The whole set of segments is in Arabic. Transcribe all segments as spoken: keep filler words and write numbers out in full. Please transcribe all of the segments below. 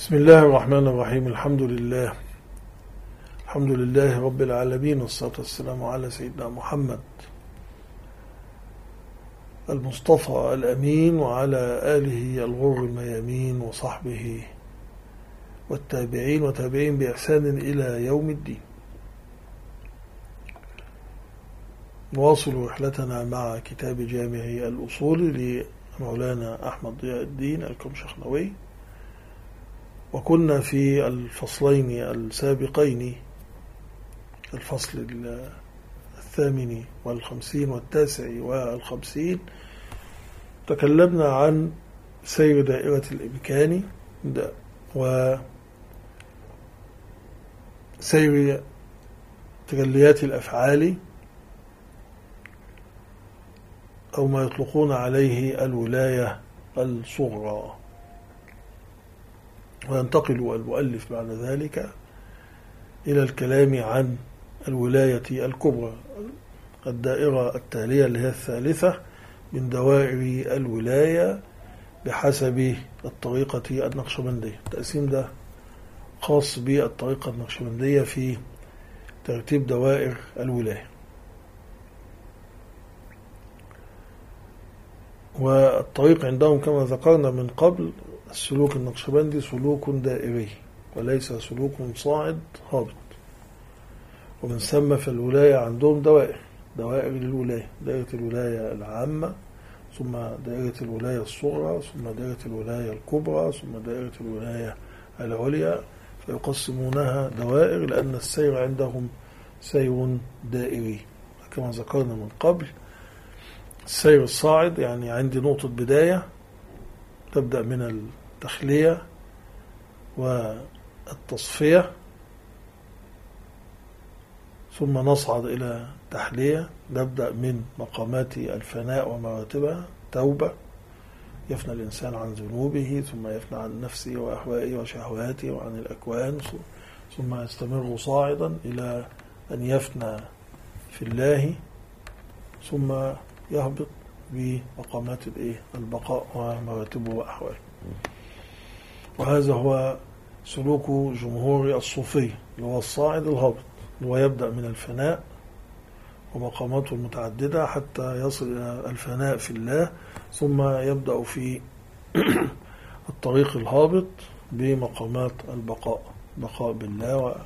بسم الله الرحمن الرحيم. الحمد لله الحمد لله رب العالمين، والصلاة والسلام على سيدنا محمد المصطفى الأمين وعلى آله الغر الميامين وصحبه والتابعين وتابعين بإحسان إلى يوم الدين. نواصل رحلتنا مع كتاب جامع الأصول لمولانا أحمد ضياء الدين الكمشخنوي، وكنا في الفصلين السابقين، الفصل الثامن والخمسين والتاسع والخمسين، تكلمنا عن سير دائرة الإمكان وسير تجليات الأفعال أو ما يطلقون عليه الولاية الصغرى. وينتقل المؤلف بعد ذلك إلى الكلام عن الولاية الكبرى، الدائرة التالية اللي هي الثالثة من دوائر الولاية بحسب الطريقة النقشبندية. التقسيم ده خاص بالطريقة النقشبندية في ترتيب دوائر الولاية. والطريق عندهم كما ذكرنا من قبل، السلوك النقشبندي سلوك دائري وليس سلوك صاعد هابط، ومن ثم فالولاية عندهم دوائر دوائر للولاية: دائرة الولاية العامة، ثم دائرة الولاية الصغرى، ثم دائرة الولاية الكبرى، ثم دائرة الولاية العليا، فيقسمونها دوائر لأن السير عندهم سير دائري. كما ذكرنا من قبل، السير الصاعد يعني عندي نقطة بداية تبدأ من التخلية والتصفية، ثم نصعد إلى تحلية، نبدأ من مقامات الفناء ومراتبها: توبة، يفنى الإنسان عن ذنوبه، ثم يفنى عن نفسه وأهوائه وشهواته وعن الأكوان، ثم يستمر صاعدا إلى أن يفنى في الله، ثم يهبط بمقامات البقاء ومراتبه وأحواله. وهذا هو سلوك جمهور الصوفية اللي هو الصاعد الهابط، اللي هو يبدأ من الفناء ومقاماته المتعددة حتى يصل إلى الفناء في الله، ثم يبدأ في الطريق الهابط بمقامات البقاء: بقاء بالله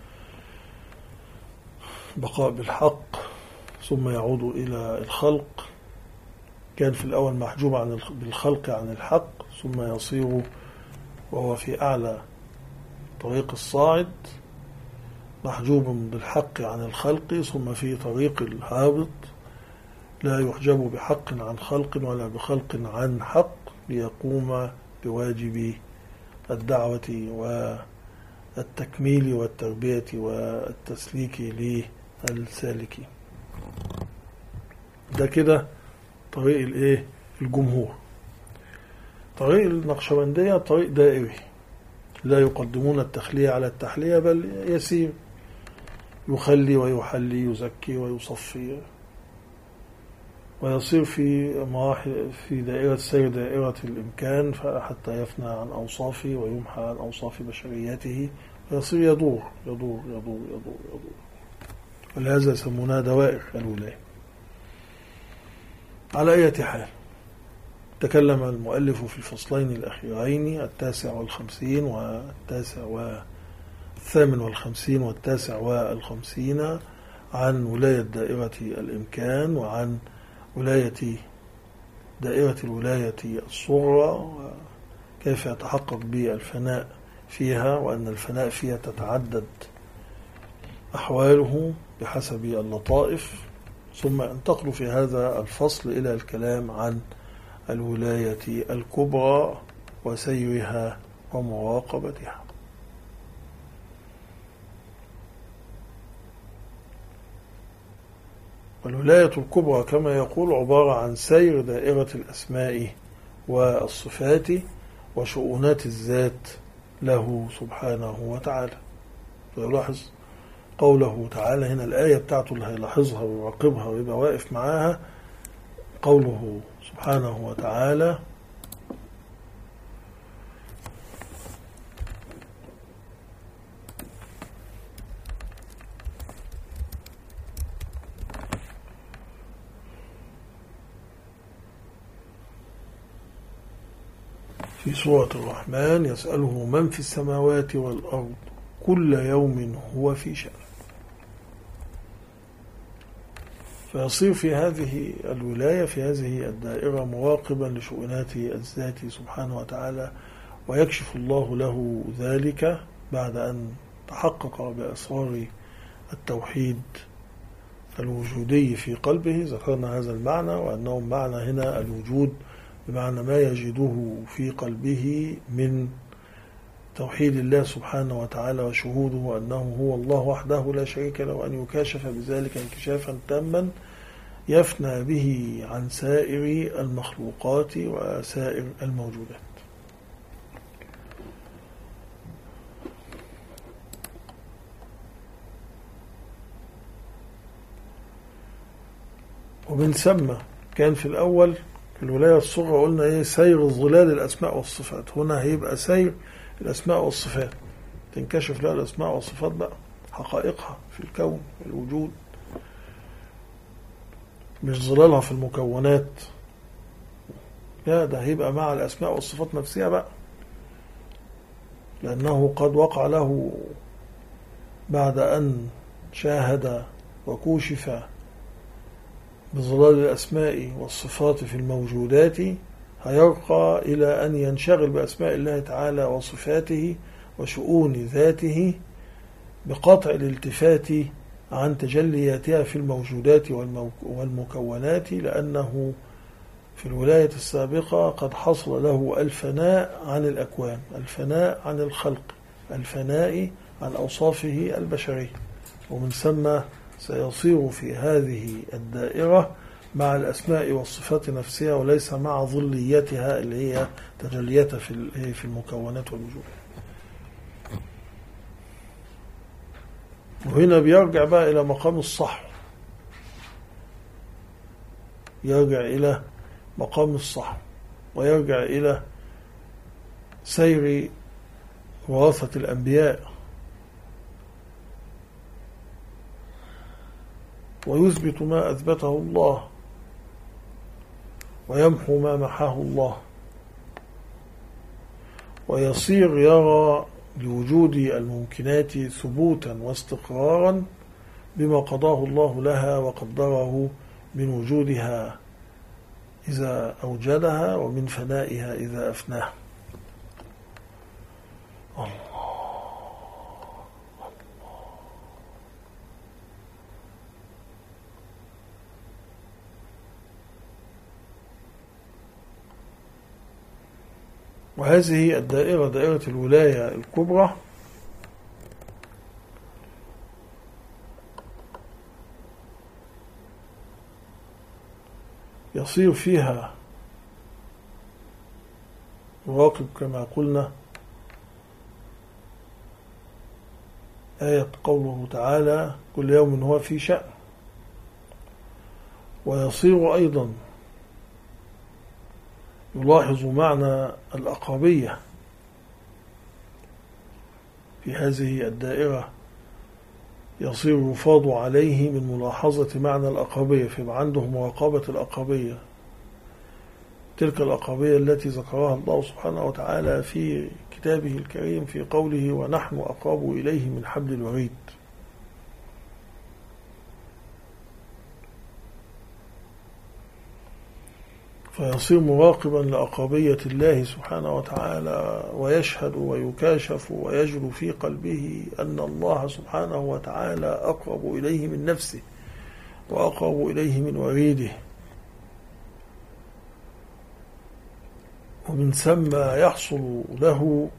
وبقاء بالحق، ثم يعود إلى الخلق. كان في الأول محجوب عن بالخلق عن الحق، ثم يصير وهو في أعلى طريق الصاعد محجوب بالحق عن الخلق، ثم في طريق الهابط لا يحجب بحق عن خلق ولا بخلق عن حق، ليقوم بواجب الدعوة والتكميل والتربية والتسليك للسالكين. ده كده طريق الايه الجمهور. طريق النقشبندية طريق دائري، لا يقدمون التخلية على التحلية، بل يسير، يخلي ويحلي، يزكي ويصفي، ويصير في مراحل في دائرة سير دائرة الإمكان حتى يفنى عن أوصافه ويمحى عن أوصاف بشريته، ويصير يدور يدور يدور يدور يدور ولهذا يسمونها دوائر الولاية. على أي حال، تكلم المؤلف في الفصلين الأخيرين التاسع والخمسين والتاسع والثامن والخمسين والتاسع والخمسين عن ولاية دائرة الإمكان، وعن ولاية دائرة الولاية الصغرى، وكيف يتحقق بالفناء فيها، وأن الفناء فيها تتعدد أحواله بحسب اللطائف. ثم انتقلوا في هذا الفصل إلى الكلام عن الولاية الكبرى وسيرها ومراقبتها. والولاية الكبرى كما يقول عبارة عن سير دائرة الأسماء والصفات وشؤونات الذات له سبحانه وتعالى. فيلاحظ قوله تعالى هنا، الآية بتاعته اللي هيلاحظها ويراقبها ويبقى واقف معاها، قوله سبحانه وتعالى: في سورة الرحمن: يسأله من في السماوات والأرض كل يوم هو في شأن. فيصير في هذه الولاية، في هذه الدائرة، مراقبا لشؤونات الذات سبحانه وتعالى، ويكشف الله له ذلك بعد أن تحقق بأسرار التوحيد الوجودي في قلبه. ذكرنا هذا المعنى، وأنه معنى هنا الوجود بمعنى ما يجده في قلبه من توحيد الله سبحانه وتعالى وشهوده أنه هو الله وحده لا شريك له، أن يكاشف بذلك انكشافا تاما يفنى به عن سائر المخلوقات وسائر الموجودات. ومن ثم كان في الأول في الولاية الصغرى قلنا إيه؟ سير ظلال الأسماء والصفات. هنا هيبقى سير الأسماء والصفات، تنكشف لها الأسماء والصفات بقى حقائقها في الكون في الوجود، مش ظلالها في المكونات. لا، ده هيبقى مع الأسماء والصفات نفسها بقى، لأنه قد وقع له بعد أن شاهد وكوشف بظلال الأسماء والصفات في الموجودات، هيرقى إلى أن ينشغل بأسماء الله تعالى وصفاته وشؤون ذاته بقطع الالتفات عن تجلياتها في الموجودات والمكونات، لأنه في الولاية السابقة قد حصل له الفناء عن الأكوان، الفناء عن الخلق، الفناء عن أوصافه البشرية. ومن ثم سيصير في هذه الدائرة مع الأسماء والصفات نفسها، وليس مع ظليتها اللي هي تجلياتها في المكونات والوجود. وهنا بيرجع بقى إلى مقام الصحو، يرجع إلى مقام الصحو ويرجع إلى سير وراثة الأنبياء، ويثبت ما أثبته الله ويمحو ما محاه الله، ويصير يرى لوجود الممكنات ثبوتا واستقرارا بما قضاه الله لها وقدره من وجودها إذا أوجدها ومن فنائها إذا أفناها. الله وهذه الدائرة دائرة الولاية الكبرى يصير فيها مراقب كما قلنا آية قوله تعالى: كل يوم هو في شأن. ويصير أيضا يلاحظ معنى الأقربية في هذه الدائرة، يصير يفاض عليه من ملاحظة معنى الأقربية، فيبقى عنده مراقبة الأقربية، تلك الأقربية التي ذكرها الله سبحانه وتعالى في كتابه الكريم في قوله: ونحن أقرب إليه من حبل الوريد. فيصير مراقبا لأقربية الله سبحانه وتعالى، ويشهد ويكاشف ويجلو في قلبه أن الله سبحانه وتعالى أقرب إليه من نفسه وأقرب إليه من وريده. ومن ثم يحصل له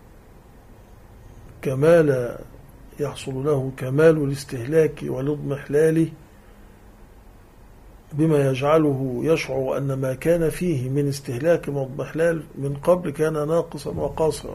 كمال يحصل له كمال الاستهلاك والاضمحلال، بما يجعله يشعر أن ما كان فيه من استهلاك واضمحلال من قبل كان ناقصا وقاصرا.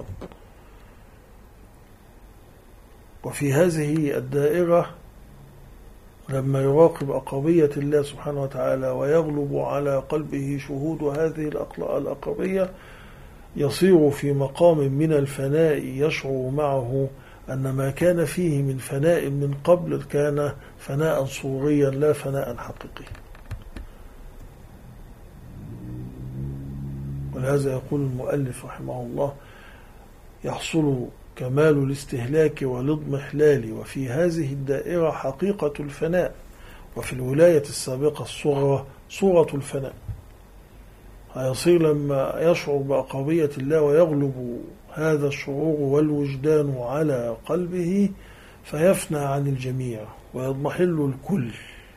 وفي هذه الدائرة لما يراقب أقربية الله سبحانه وتعالى ويغلب على قلبه شهود هذه الأقربية، يصير في مقام من الفناء يشعر معه أن ما كان فيه من فناء من قبل كان فناء صوريا لا فناء حقيقي. ولهذا يقول المؤلف رحمه الله: يحصل كمال الاستهلاك والاضمحلال، وفي هذه الدائرة حقيقة الفناء، وفي الولاية السابقة الصغرى صورة الفناء. هيصير لما يشعر بأقربية الله ويغلب هذا الشعور والوجدان على قلبه فيفنى عن الجميع ويضمحل الكل،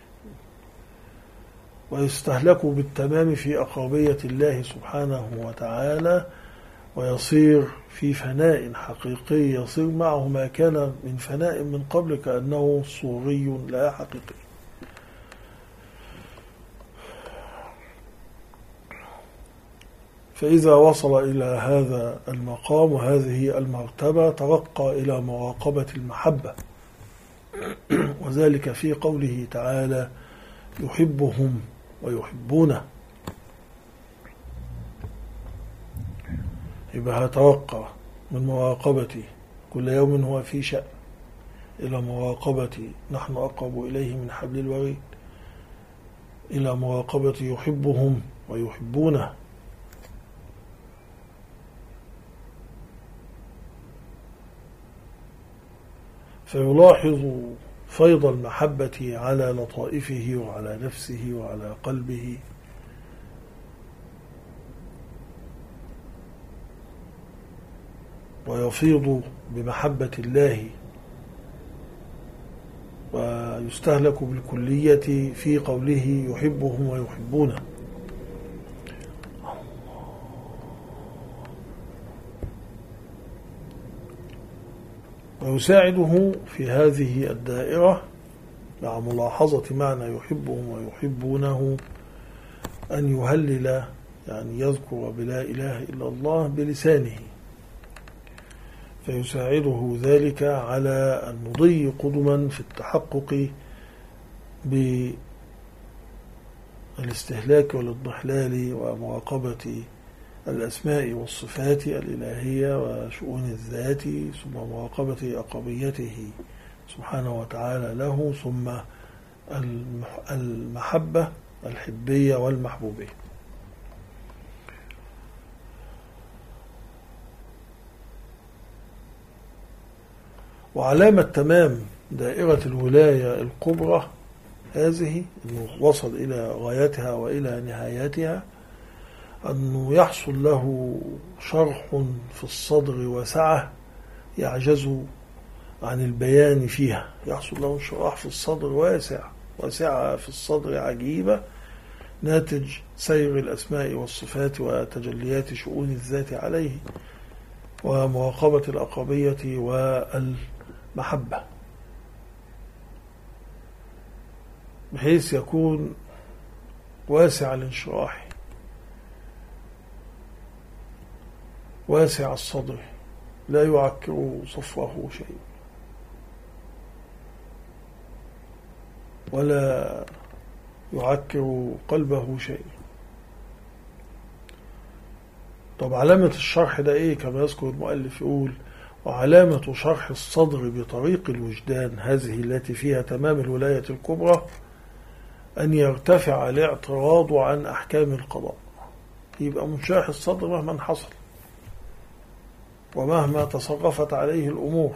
ويستهلك بالتمام في أقربية الله سبحانه وتعالى، ويصير في فناء حقيقي يصير معه ما كان من فناء من قبل، كأنه صوري لا حقيقي. فإذا وصل إلى هذا المقام وهذه المرتبة ترقى إلى مراقبة المحبة، وذلك في قوله تعالى: يحبهم ويحبونه. يبقى هترقى من مراقبة كل يوم هو في شأن إلى مراقبة نحن أقرب إليه من حبل الوريد، إلى مراقبة يحبهم ويحبونه. فيلاحظ فيض المحبة على لطائفه وعلى نفسه وعلى قلبه، ويفيض بمحبة الله، ويستهلك بالكلية في قوله يحبهم ويحبونه. ويساعده في هذه الدائرة مع ملاحظة معنى يحبهم ويحبونه أن يهلل، يعني يذكر بلا إله إلا الله بلسانه، فيساعده ذلك على المضي قدما في التحقق بالاستهلاك والاضمحلال ومراقبة الأسماء والصفات الإلهية وشؤون الذات، ثم مراقبة أقربيته سبحانه وتعالى له، ثم المحبة الحبية والمحبوبية. وعلامة تمام دائرة الولاية الكبرى هذه، أنه وصل إلى غايتها وإلى نهايتها، أنه يحصل له شرح في الصدر وسعة يعجز عن البيان فيها. يحصل له شرح في الصدر واسع، وسعة في الصدر عجيبة، ناتج سير الأسماء والصفات وتجليات شؤون الذات عليه، ومراقبة الأقربية والمحبة، بحيث يكون واسع الانشراح، واسع الصدر، لا يعكر صفره شيء ولا يعكر قلبه شيء. طب علامة الشرح ده ايه؟ كما يذكر المؤلف يقول: وعلامة شرح الصدر بطريق الوجدان هذه التي فيها تمام الولاية الكبرى أن يرتفع الاعتراض عن أحكام القضاء. يبقى منشرح الصدر مهما حصل ومهما تصرفت عليه الأمور.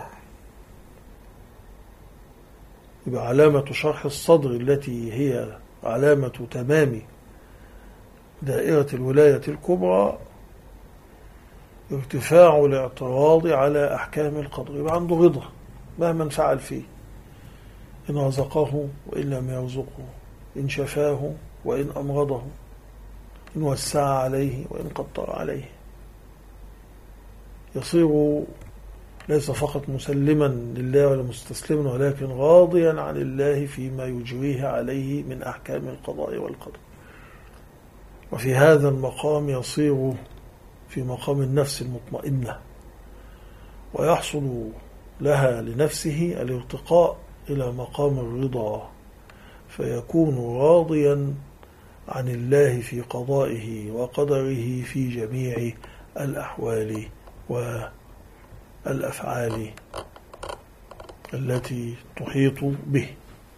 يبقى علامة شرح الصدر التي هي علامة تمام دائرة الولاية الكبرى ارتفاع الاعتراض على أحكام القدر. يبقى عنده رضا مهما فعل فيه، إن رزقه وإن لم يرزقه، إن شفاه وإن أمرضه، إن وسع عليه وإن قطر عليه. يصير ليس فقط مسلما لله ولا مستسلما، ولكن راضيا عن الله فيما يجريه عليه من أحكام القضاء والقدر. وفي هذا المقام يصير في مقام النفس المطمئنة، ويحصل لها لنفسه الارتقاء إلى مقام الرضا، فيكون راضيا عن الله في قضائه وقدره في جميع الأحوال والأفعال التي تحيط به.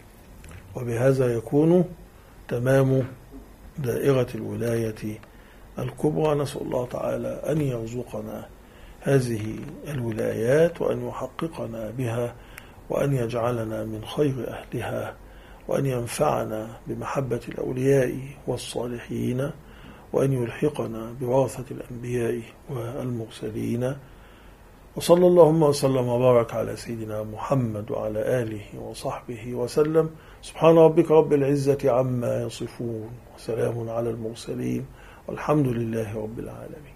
وبهذا يكون تمام دائرة الولاية الكبرى. نسأل الله تعالى أن يرزقنا هذه الولايات وأن يحققنا بها وأن يجعلنا من خير أهلها وأن ينفعنا بمحبة الأولياء والصالحين وأن يلحقنا بورثة الأنبياء والمرسلين. وصلى اللهم وسلم وبارك على سيدنا محمد وعلى آله وصحبه وسلم. سبحان ربك رب العزة عما يصفون وسلام على المرسلين والحمد لله رب العالمين.